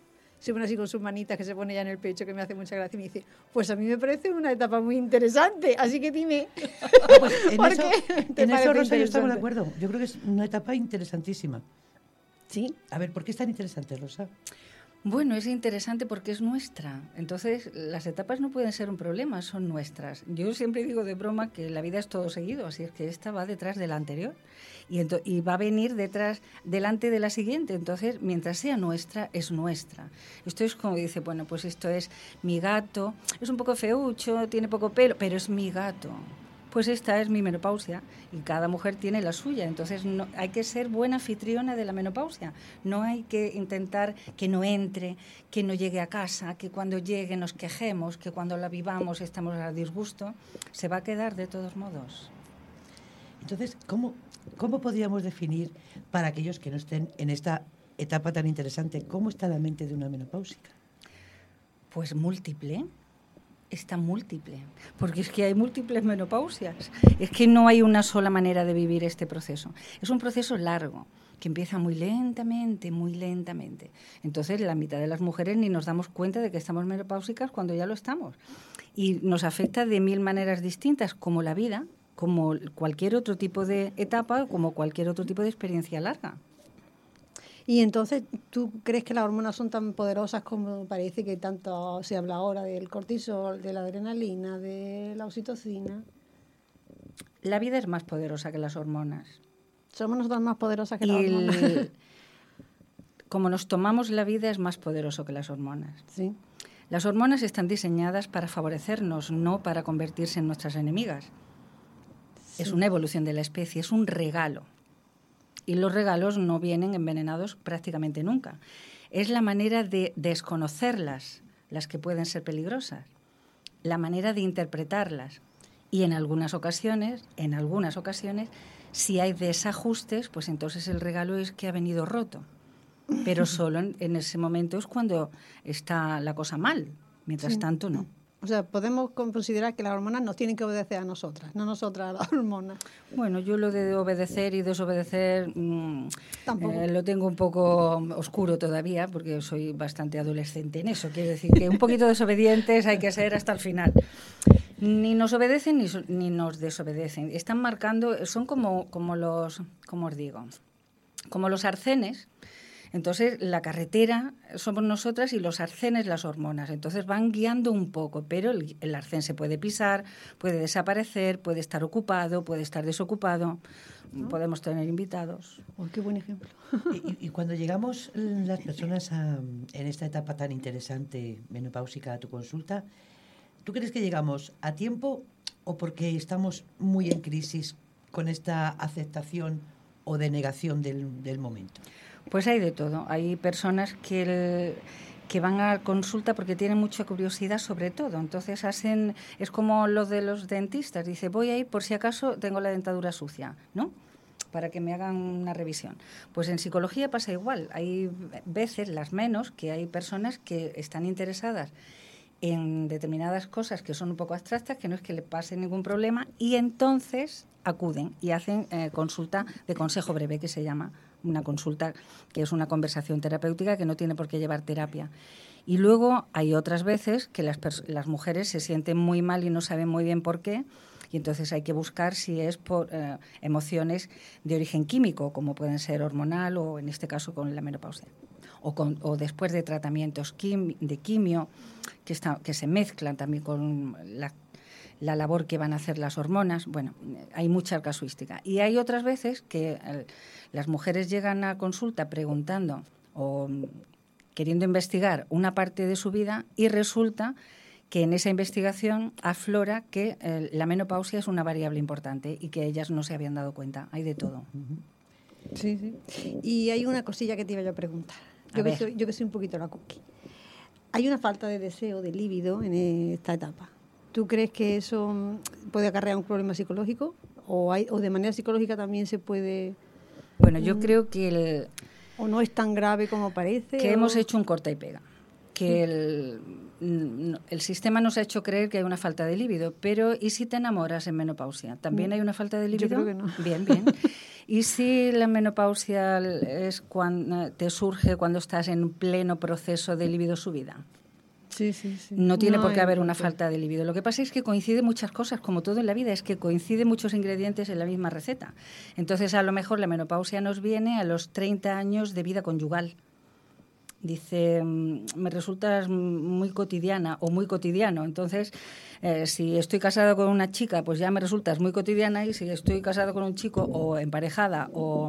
se pone así con sus manitas que se pone ya en el pecho, que me hace mucha gracia, y me dice, pues a mí me parece una etapa muy interesante, así que dime. Pues en ¿Por eso, qué en eso Rosa, yo estamos de acuerdo. Yo creo que es una etapa interesantísima. Sí. A ver, ¿por qué es tan interesante, Rosa? Bueno, es interesante porque es nuestra. Entonces, las etapas no pueden ser un problema, son nuestras. Yo siempre digo de broma que la vida es todo seguido, así es que esta va detrás de la anterior y, ento- y va a venir detrás, delante de la siguiente. Entonces, mientras sea nuestra, es nuestra. Esto es como dice, bueno, pues esto es mi gato, es un poco feucho, tiene poco pelo, pero es mi gato. Pues esta es mi menopausia y cada mujer tiene la suya. Entonces no, hay que ser buena anfitriona de la menopausia. No hay que intentar que no entre, que no llegue a casa, que cuando llegue nos quejemos, que cuando la vivamos estamos a disgusto. Se va a quedar de todos modos. Entonces, ¿cómo, cómo podríamos definir, para aquellos que no estén en esta etapa tan interesante, cómo está la mente de una menopáusica? Pues múltiple. Está múltiple, porque es que hay múltiples menopausias. Es que no hay una sola manera de vivir este proceso. Es un proceso largo, que empieza muy lentamente, muy lentamente. Entonces, la mitad de las mujeres ni nos damos cuenta de que estamos menopáusicas cuando ya lo estamos. Y nos afecta de mil maneras distintas, como la vida, como cualquier otro tipo de etapa, como cualquier otro tipo de experiencia larga. Y entonces, ¿tú crees que las hormonas son tan poderosas como parece que tanto se habla ahora del cortisol, de la adrenalina, de la oxitocina? La vida es más poderosa que las hormonas. Somos nosotras más poderosas que las Y hormonas. el, como nos tomamos la vida es más poderoso que las hormonas. Sí. Las hormonas están diseñadas para favorecernos, no para convertirse en nuestras enemigas. Sí. Es una evolución de la especie, es un regalo. Y los regalos no vienen envenenados prácticamente nunca. Es la manera de desconocerlas, las que pueden ser peligrosas, la manera de interpretarlas. Y en algunas ocasiones, en algunas ocasiones, si hay desajustes, pues entonces el regalo es que ha venido roto. Pero solo en, en ese momento es cuando está la cosa mal. Mientras sí. tanto, no. O sea, podemos considerar que las hormonas nos tienen que obedecer a nosotras, no nosotras a las hormonas. Bueno, yo lo de obedecer y desobedecer mmm, eh, lo tengo un poco oscuro todavía, porque soy bastante adolescente en eso. Quiero decir que un poquito desobedientes hay que ser hasta el final. Ni nos obedecen ni, ni nos desobedecen. Están marcando, son como, como los, ¿cómo os digo? Como los arcenes. Entonces, la carretera somos nosotras y los arcenes las hormonas. Entonces, van guiando un poco, pero el, el arcén se puede pisar, puede desaparecer, puede estar ocupado, puede estar desocupado. ¿No? Podemos tener invitados. Oh, qué buen ejemplo. Y, y cuando llegamos las personas a, en esta etapa tan interesante, menopáusica, a tu consulta, ¿tú crees que llegamos a tiempo o porque estamos muy en crisis con esta aceptación o denegación del, del momento? Pues hay de todo. Hay personas que, el, que van a consulta porque tienen mucha curiosidad sobre todo. Entonces hacen, es como lo de los dentistas. Dice, voy a ir por si acaso tengo la dentadura sucia, ¿no? Para que me hagan una revisión. Pues en psicología pasa igual. Hay veces, las menos, que hay personas que están interesadas en determinadas cosas que son un poco abstractas, que no es que le pase ningún problema, y entonces acuden y hacen eh, consulta de consejo breve, que se llama. Una consulta que es una conversación terapéutica que no tiene por qué llevar terapia. Y luego hay otras veces que las, las mujeres se sienten muy mal y no saben muy bien por qué, y entonces hay que buscar si es por eh, emociones de origen químico, como pueden ser hormonal o en este caso con la menopausia, o, con, o después de tratamientos quim, de quimio que, está, que se mezclan también con la la labor que van a hacer las hormonas. Bueno, hay mucha casuística. Y hay otras veces que eh, las mujeres llegan a consulta preguntando o queriendo investigar una parte de su vida y resulta que en esa investigación aflora que eh, la menopausia es una variable importante y que ellas no se habían dado cuenta. Hay de todo. Sí, sí. Y hay una cosilla que te iba yo a preguntar. Yo, a que soy, yo que soy un poquito la cookie. Hay una falta de deseo, de líbido en esta etapa. ¿Tú crees que eso puede acarrear un problema psicológico? ¿O, hay, o de manera psicológica también se puede...? Bueno, yo um, creo que... El, ¿O no es tan grave como parece? Que o... hemos hecho un corta y pega. Que el, el sistema nos ha hecho creer que hay una falta de líbido. Pero, ¿y si te enamoras en menopausia? ¿También hay una falta de líbido? Yo creo que no. Bien, bien. ¿Y si la menopausia es cuando te surge cuando estás en pleno proceso de libido subida? Sí, sí, sí. No tiene no por qué haber una porque... falta de libido. Lo que pasa es que coincide muchas cosas, como todo en la vida, es que coinciden muchos ingredientes en la misma receta. Entonces, a lo mejor la menopausia nos viene a los treinta años de vida conyugal. Dice, me resultas muy cotidiana o muy cotidiano. Entonces, eh, si estoy casada con una chica, pues ya me resultas muy cotidiana, y si estoy casada con un chico o emparejada o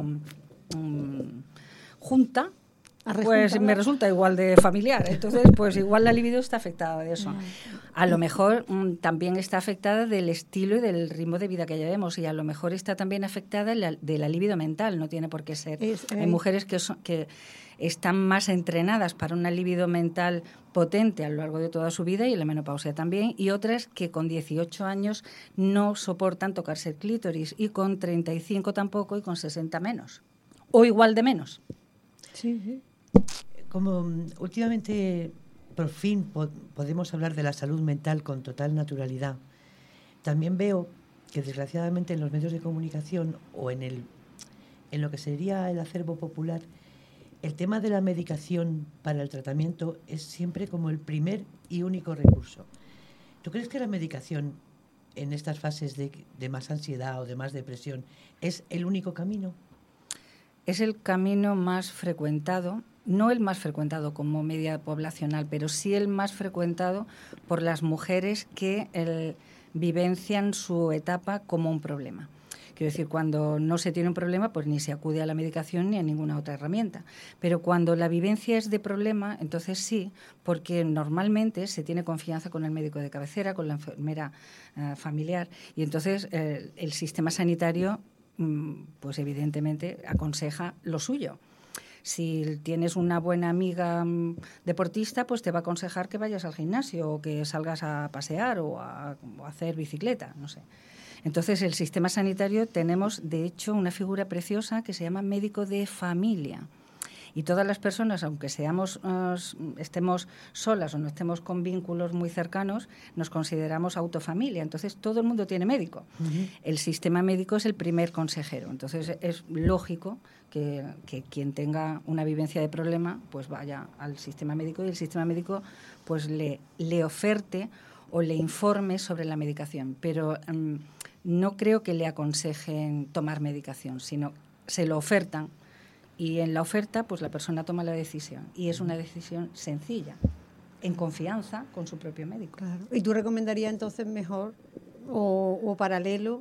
um, junta, pues me resulta igual de familiar. Entonces, pues igual la libido está afectada de eso. A lo mejor m, también está afectada del estilo y del ritmo de vida que llevemos, y a lo mejor está también afectada la, de la libido mental, no tiene por qué ser. Es, eh. Hay mujeres que, son, que están más entrenadas para una libido mental potente a lo largo de toda su vida, y en la menopausia también, y otras que con dieciocho años no soportan tocarse el clítoris, y con treinta y cinco tampoco, y con sesenta menos, o igual de menos. Sí, sí. Como últimamente por fin po- podemos hablar de la salud mental con total naturalidad, también veo que desgraciadamente en los medios de comunicación o en, el, en lo que sería el acervo popular, el tema de la medicación para el tratamiento es siempre como el primer y único recurso. ¿Tú crees que la medicación en estas fases de, de más ansiedad o de más depresión es el único camino? Es el camino más frecuentado, no el más frecuentado como media poblacional, pero sí el más frecuentado por las mujeres que el, vivencian su etapa como un problema. Quiero decir, cuando no se tiene un problema, pues ni se acude a la medicación ni a ninguna otra herramienta. Pero cuando la vivencia es de problema, entonces sí, porque normalmente se tiene confianza con el médico de cabecera, con la enfermera uh, familiar, y entonces eh, el sistema sanitario pues evidentemente aconseja lo suyo. Si tienes una buena amiga um, deportista, pues te va a aconsejar que vayas al gimnasio o que salgas a pasear o a, o a hacer bicicleta, no sé. Entonces, el sistema sanitario tenemos, de hecho, una figura preciosa que se llama médico de familia. Y todas las personas, aunque seamos uh, estemos solas o no estemos con vínculos muy cercanos, nos consideramos autofamilia. Entonces, todo el mundo tiene médico. Uh-huh. El sistema médico es el primer consejero. Entonces, es lógico que, que quien tenga una vivencia de problema, pues vaya al sistema médico, y el sistema médico pues le, le oferte o le informe sobre la medicación. Pero um, no creo que le aconsejen tomar medicación, sino se lo ofertan. Y en la oferta, pues la persona toma la decisión. Y es una decisión sencilla, en confianza con su propio médico. Claro. ¿Y tú recomendarías entonces mejor o, o paralelo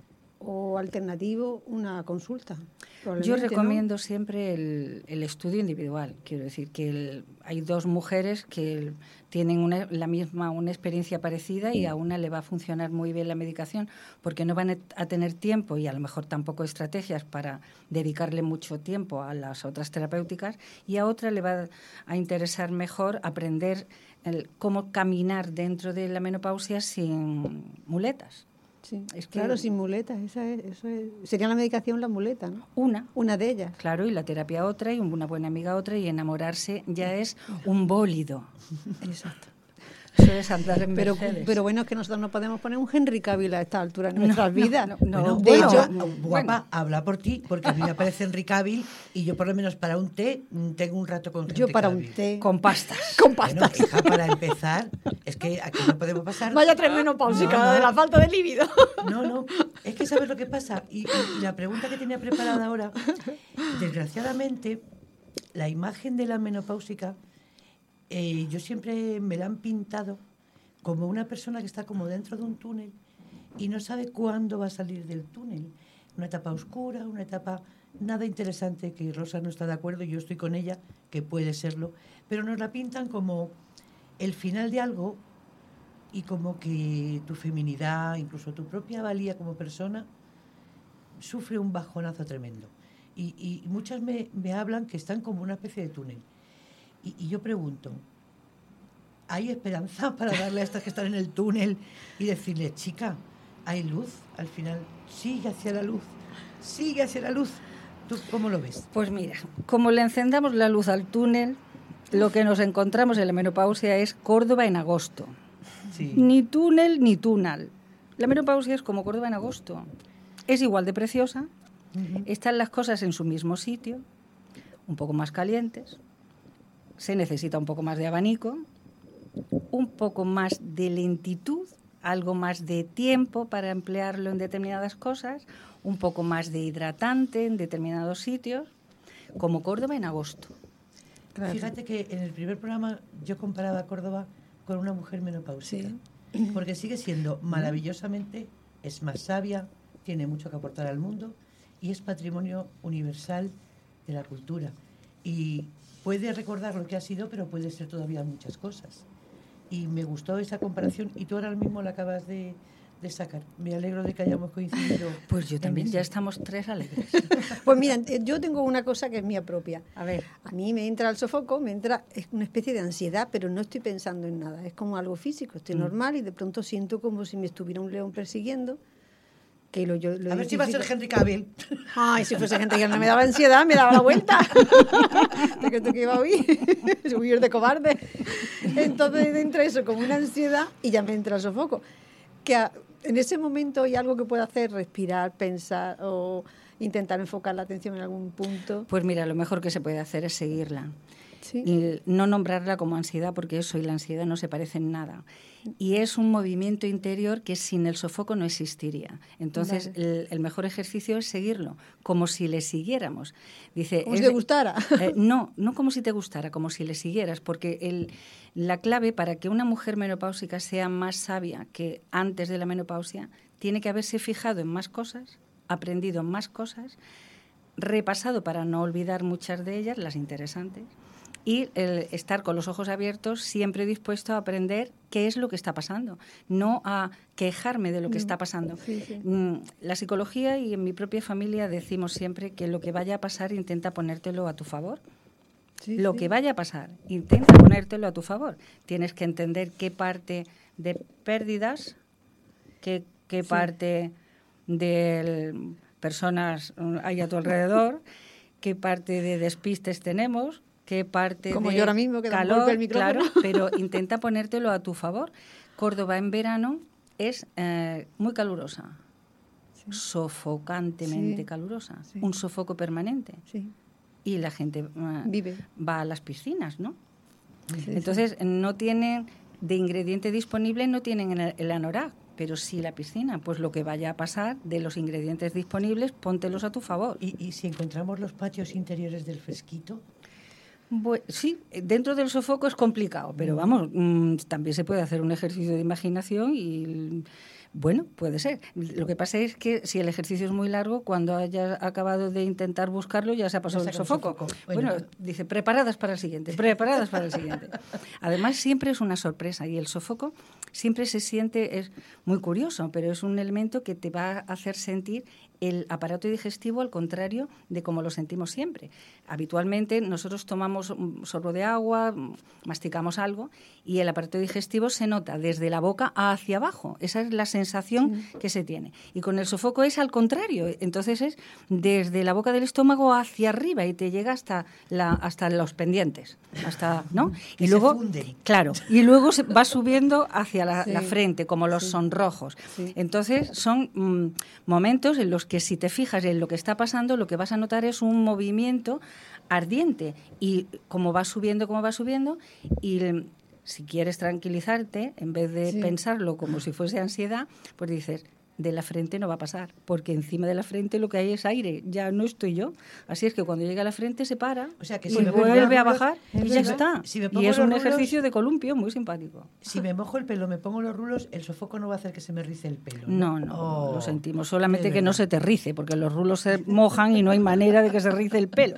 o alternativo una consulta? Yo recomiendo, ¿no?, siempre el, el estudio individual. Quiero decir que el, hay dos mujeres que tienen una, la misma, una experiencia parecida, y a una le va a funcionar muy bien la medicación porque no van a tener tiempo y a lo mejor tampoco estrategias para dedicarle mucho tiempo a las otras terapéuticas, y a otra le va a interesar mejor aprender el, cómo caminar dentro de la menopausia sin muletas. Sí, es que, claro, sin muletas, esa es, eso es, sería la medicación la muleta, ¿no? Una. Una de ellas. Claro, y la terapia otra, y una buena amiga otra, y enamorarse ya es un bólido. Exacto. Eso es andar en pero, Mercedes. pero bueno, es que nosotros no podemos poner un Henry Cavill a esta altura de nuestras no, vidas. No, no, no. Bueno, De bueno, hecho, guapa, bueno. habla por ti, porque a mí me parece Henry Cavill, y yo por lo menos para un té tengo un rato con Henry Yo para Cavill. un té. Con pastas. Con pastas. Bueno, hija, para empezar, es que aquí no podemos pasar. Vaya tres menopáusica, no, no. de la falta de líbido. No, no, es que ¿sabes lo que pasa? Y, y, y la pregunta que tenía preparada ahora, desgraciadamente, la imagen de la menopáusica, eh, yo siempre me la han pintado como una persona que está como dentro de un túnel y no sabe cuándo va a salir del túnel. Una etapa oscura, una etapa nada interesante, que Rosa no está de acuerdo, yo estoy con ella, que puede serlo, pero nos la pintan como el final de algo, y como que tu feminidad, incluso tu propia valía como persona, sufre un bajonazo tremendo. Y, y muchas me, me hablan que están como una especie de túnel. Y, y yo pregunto, ¿hay esperanza para darle a estas que están en el túnel y decirle, chica, hay luz al final? Sigue hacia la luz, sigue hacia la luz. ¿Tú cómo lo ves? Pues mira, como le encendamos la luz al túnel, lo que nos encontramos en la menopausia es Córdoba en agosto. Sí. Ni túnel ni túnel. La menopausia es como Córdoba en agosto. Es igual de preciosa, Uh-huh. Están las cosas en su mismo sitio, un poco más calientes, se necesita un poco más de abanico, un poco más de lentitud, algo más de tiempo para emplearlo en determinadas cosas, un poco más de hidratante en determinados sitios, como Córdoba en agosto. Claro. Fíjate que en el primer programa yo comparaba a Córdoba con una mujer menopáusica, sí. Porque sigue siendo maravillosamente, es más sabia, tiene mucho que aportar al mundo y es patrimonio universal de la cultura. Y puede recordar lo que ha sido, pero puede ser todavía muchas cosas. Y me gustó esa comparación y tú ahora mismo la acabas de, de sacar. Me alegro de que hayamos coincidido. Pues yo también, ya estamos tres alegres. Pues mira, yo tengo una cosa que es mía propia. A ver. A mí me entra el sofoco, me entra, es una especie de ansiedad, pero no estoy pensando en nada. Es como algo físico, estoy mm. normal y de pronto siento como si me estuviera un león persiguiendo. Que lo, yo, lo a ver si va a ser Henry Cavill. Ay, si fuese Henry Cavill no me daba ansiedad, me daba la vuelta. ¿De qué te iba a huir? Huir de cobarde. Entonces entra eso como una ansiedad y ya me entra el sofoco. Que a, en ese momento hay algo que puedo hacer, respirar, pensar o intentar enfocar la atención en algún punto. Pues mira, lo mejor que se puede hacer es seguirla. ¿Sí? Y no nombrarla como ansiedad, porque eso y la ansiedad no se parecen en nada. Y es un movimiento interior que sin el sofoco no existiría. Entonces, vale. el, el mejor ejercicio es seguirlo, como si le siguiéramos. Dice, como es, si te gustara. Eh, no, no como si te gustara, como si le siguieras, porque el, la clave para que una mujer menopáusica sea más sabia que antes de la menopausia, tiene que haberse fijado en más cosas, aprendido más cosas, repasado para no olvidar muchas de ellas, las interesantes, y el estar con los ojos abiertos, siempre dispuesto a aprender qué es lo que está pasando, no a quejarme de lo que está pasando. Sí, sí. La psicología y en mi propia familia decimos siempre que lo que vaya a pasar intenta ponértelo a tu favor. Sí, lo sí. que vaya a pasar, intenta ponértelo a tu favor. Tienes que entender qué parte de pérdidas, qué, qué sí. parte de personas hay a tu alrededor, qué parte de despistes tenemos, qué parte como de yo ahora mismo que da calor, un golpe el micrófono. claro, pero intenta ponértelo a tu favor. Córdoba en verano es eh, muy calurosa, sí. sofocantemente sí. calurosa, sí. un sofoco permanente. Sí. Y la gente uh, vive, va a las piscinas, ¿no? Sí, Entonces sí. no tienen de ingrediente disponible, no tienen el, el anorak, pero sí la piscina. Pues lo que vaya a pasar de los ingredientes disponibles, póntelos a tu favor. ¿Y, y si encontramos los patios interiores del fresquito? Bueno, sí, dentro del sofoco es complicado, pero vamos, mmm, también se puede hacer un ejercicio de imaginación y, bueno, puede ser. Lo que pasa es que si el ejercicio es muy largo, cuando hayas acabado de intentar buscarlo, ya se ha pasado el sofoco. sofoco. Bueno, bueno, dice, preparadas para el siguiente, preparadas para el siguiente. Además, siempre es una sorpresa y el sofoco siempre se siente, es muy curioso, pero es un elemento que te va a hacer sentir el aparato digestivo al contrario de como lo sentimos siempre. Habitualmente nosotros tomamos un sorbo de agua, masticamos algo y el aparato digestivo se nota desde la boca hacia abajo. Esa es la sensación sí. que se tiene. Y con el sofoco es al contrario. Entonces es desde la boca del estómago hacia arriba y te llega hasta la, hasta los pendientes, hasta, ¿no? Que y luego, se funde. Claro, y luego se va subiendo hacia la, sí. la frente, como los sí. sonrojos. Sí. Entonces son mm, momentos en los que si te fijas en lo que está pasando, lo que vas a notar es un movimiento ardiente y como va subiendo, como va subiendo, y si quieres tranquilizarte, en vez de sí. pensarlo como si fuese ansiedad, pues dices, de la frente no va a pasar, porque encima de la frente lo que hay es aire, ya no estoy yo. Así es que cuando llega a la frente se para, o sea, que y si me vuelve a rulos, bajar y ya está. Si y es un rulos, ejercicio de columpio muy simpático. Si me mojo el pelo, me pongo los rulos, el sofoco no va a hacer que se me rice el pelo. No, no, no oh, lo sentimos. Solamente que no se te rice, porque los rulos se mojan y no hay manera de que se rice el pelo.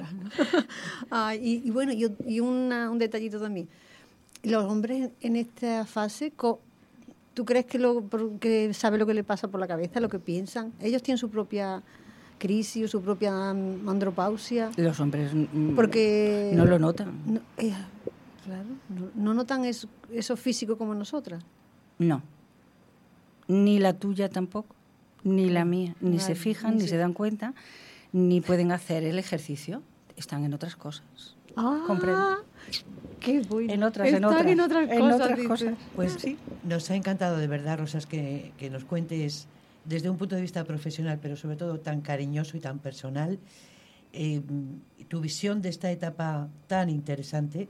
ah, y, y bueno, y, y una, un detallito también. Los hombres en esta fase... ¿Tú crees que, lo, que sabe lo que le pasa por la cabeza, lo que piensan? Ellos tienen su propia crisis o su propia andropausia. Los hombres porque no lo notan. No, eh, claro, no, no notan eso, eso físico como nosotras. No. Ni la tuya tampoco, ni la mía. Ni Vale, se fijan, ni, ni se dan cuenta, ni pueden hacer el ejercicio. Están en otras cosas. Ah, ¿comprendo? Qué bueno. En otras, Están en otras, en otras en cosas. Otras cosas. Pues sí, nos ha encantado de verdad, Rosas, que, que nos cuentes desde un punto de vista profesional, pero sobre todo tan cariñoso y tan personal, eh, tu visión de esta etapa tan interesante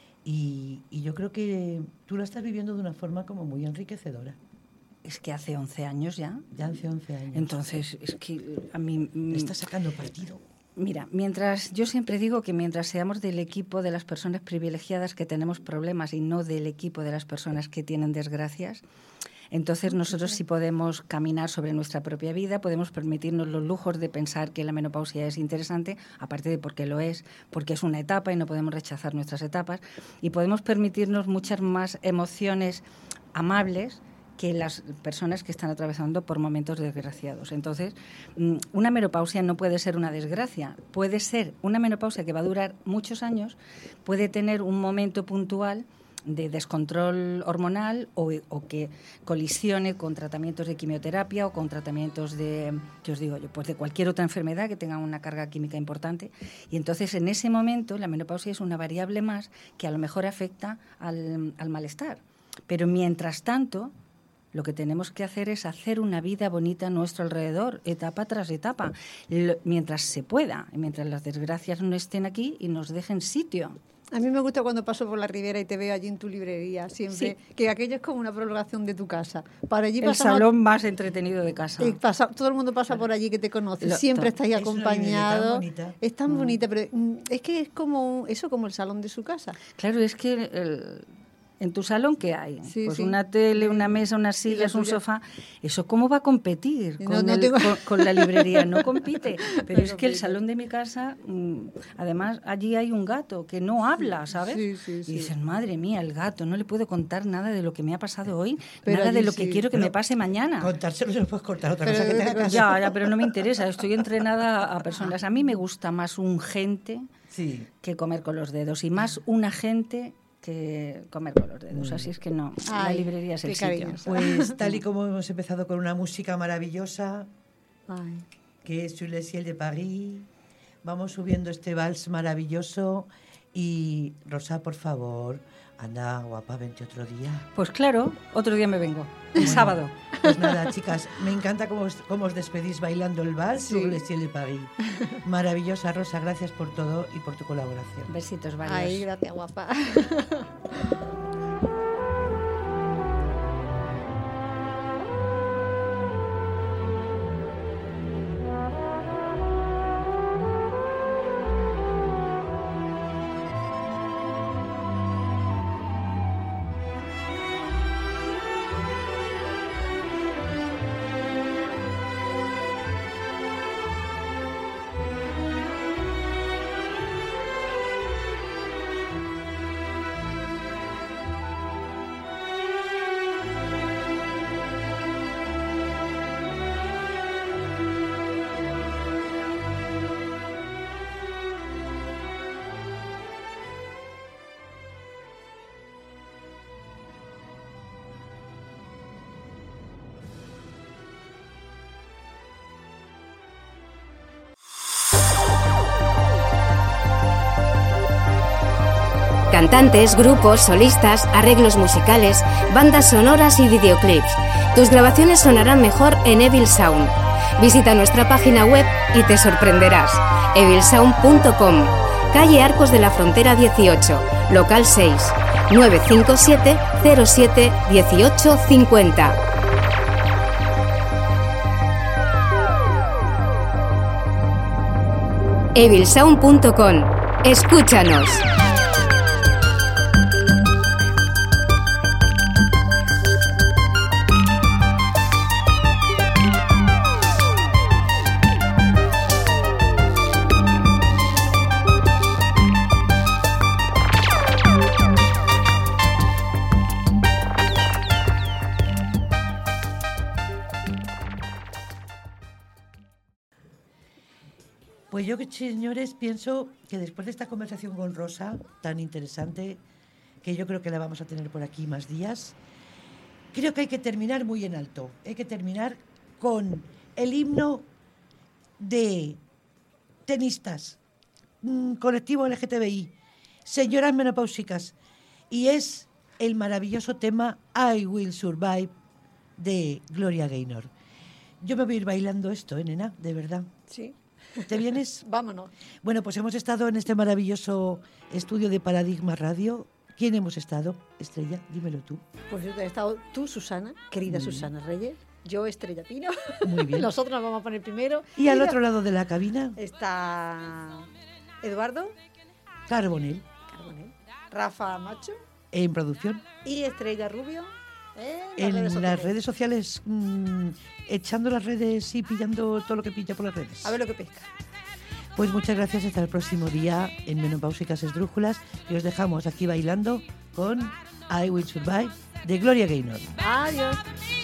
y, y yo creo que tú la estás viviendo de una forma como muy enriquecedora. Es que hace once años ya. Ya hace once años. Entonces, es que a mí... Me estás sacando partido. Mira, mientras yo siempre digo que mientras seamos del equipo de las personas privilegiadas que tenemos problemas y no del equipo de las personas que tienen desgracias, entonces nosotros sí podemos caminar sobre nuestra propia vida, podemos permitirnos los lujos de pensar que la menopausia es interesante, aparte de porque lo es, porque es una etapa y no podemos rechazar nuestras etapas, y podemos permitirnos muchas más emociones amables que las personas que están atravesando por momentos desgraciados. Entonces, una menopausia no puede ser una desgracia, puede ser una menopausia que va a durar muchos años, puede tener un momento puntual de descontrol hormonal o, o que colisione con tratamientos de quimioterapia o con tratamientos de, ¿qué os digo yo? Pues de cualquier otra enfermedad que tenga una carga química importante. Y entonces, en ese momento, la menopausia es una variable más que a lo mejor afecta al, al malestar. Pero mientras tanto, lo que tenemos que hacer es hacer una vida bonita a nuestro alrededor, etapa tras etapa, lo, mientras se pueda, mientras las desgracias no estén aquí y nos dejen sitio. A mí me gusta cuando paso por la Ribera y te veo allí en tu librería, siempre, sí. Que aquello es como una prolongación de tu casa. Para allí el pasamos, salón más entretenido de casa. Y pasa, todo el mundo pasa por allí que te conoce, lo, siempre estáis acompañado. Es tan mm. bonita, pero es que es como eso, como el salón de su casa. Claro, es que... El, ¿en tu salón qué hay? Sí, pues sí. una tele, una mesa, unas sillas, un sofá. ¿Eso cómo va a competir con, no, no el, tengo... con, con la librería? No compite. Pero no es compite. Que el salón de mi casa, además, allí hay un gato que no habla, ¿sabes? Sí, sí, sí. Y dicen, madre mía, el gato, no le puedo contar nada de lo que me ha pasado hoy, pero nada de lo sí. que quiero que pero me pase mañana. Contárselo se lo puedes cortar otra pero cosa que tenga. Ya, ya, pero no me interesa. Estoy entrenada a personas. A mí me gusta más un gente sí. que comer con los dedos. Y más una gente... que comer con los dedos, así es que no, Ay, la librería es el sitio. Pues tal y como hemos empezado con una música maravillosa, Ay. que es Sur le ciel de París, vamos subiendo este vals maravilloso y Rosa, por favor, anda guapa, vente otro día. Pues claro, otro día me vengo, el bueno, sábado. Pues nada, chicas, me encanta cómo os, cómo os despedís bailando el vals sí. Sur le ciel de París. Maravillosa, Rosa, gracias por todo y por tu colaboración. Besitos varios. Ay, gracias, guapa. Cantantes, grupos, solistas, arreglos musicales, bandas sonoras y videoclips. Tus grabaciones sonarán mejor en Evil Sound. Visita nuestra página web y te sorprenderás. evil sound punto com, calle Arcos de la Frontera dieciocho, local seis, nueve cinco siete cero siete uno ocho cinco cero. evil sound punto com. Escúchanos. Pues yo, señores, pienso que después de esta conversación con Rosa, tan interesante, que yo creo que la vamos a tener por aquí más días, creo que hay que terminar muy en alto. Hay que terminar con el himno de tenistas, colectivo L G T B I, señoras menopáusicas, y es el maravilloso tema I Will Survive de Gloria Gaynor. Yo me voy a ir bailando esto, ¿eh, nena? De verdad. Sí. ¿Te vienes? Vámonos. Bueno, pues hemos estado en este maravilloso estudio de Paradigma Radio. ¿Quién hemos estado? Estrella, dímelo tú. Pues he estado tú, Susana, querida Muy Susana Reyes. Yo, Estrella Pino. Muy bien. Nosotros nos vamos a poner primero. Y al otro lado de la cabina está Eduardo Carbonell. Carbonell. Rafa Macho. En producción. Y Estrella Rubio. En, las, redes las redes sociales, mmm, echando las redes y pillando todo lo que pilla por las redes. A ver lo que pesca. Pues muchas gracias, hasta el próximo día en Menopáusicas Esdrújulas y os dejamos aquí bailando con I Will Survive de Gloria Gaynor. Adiós.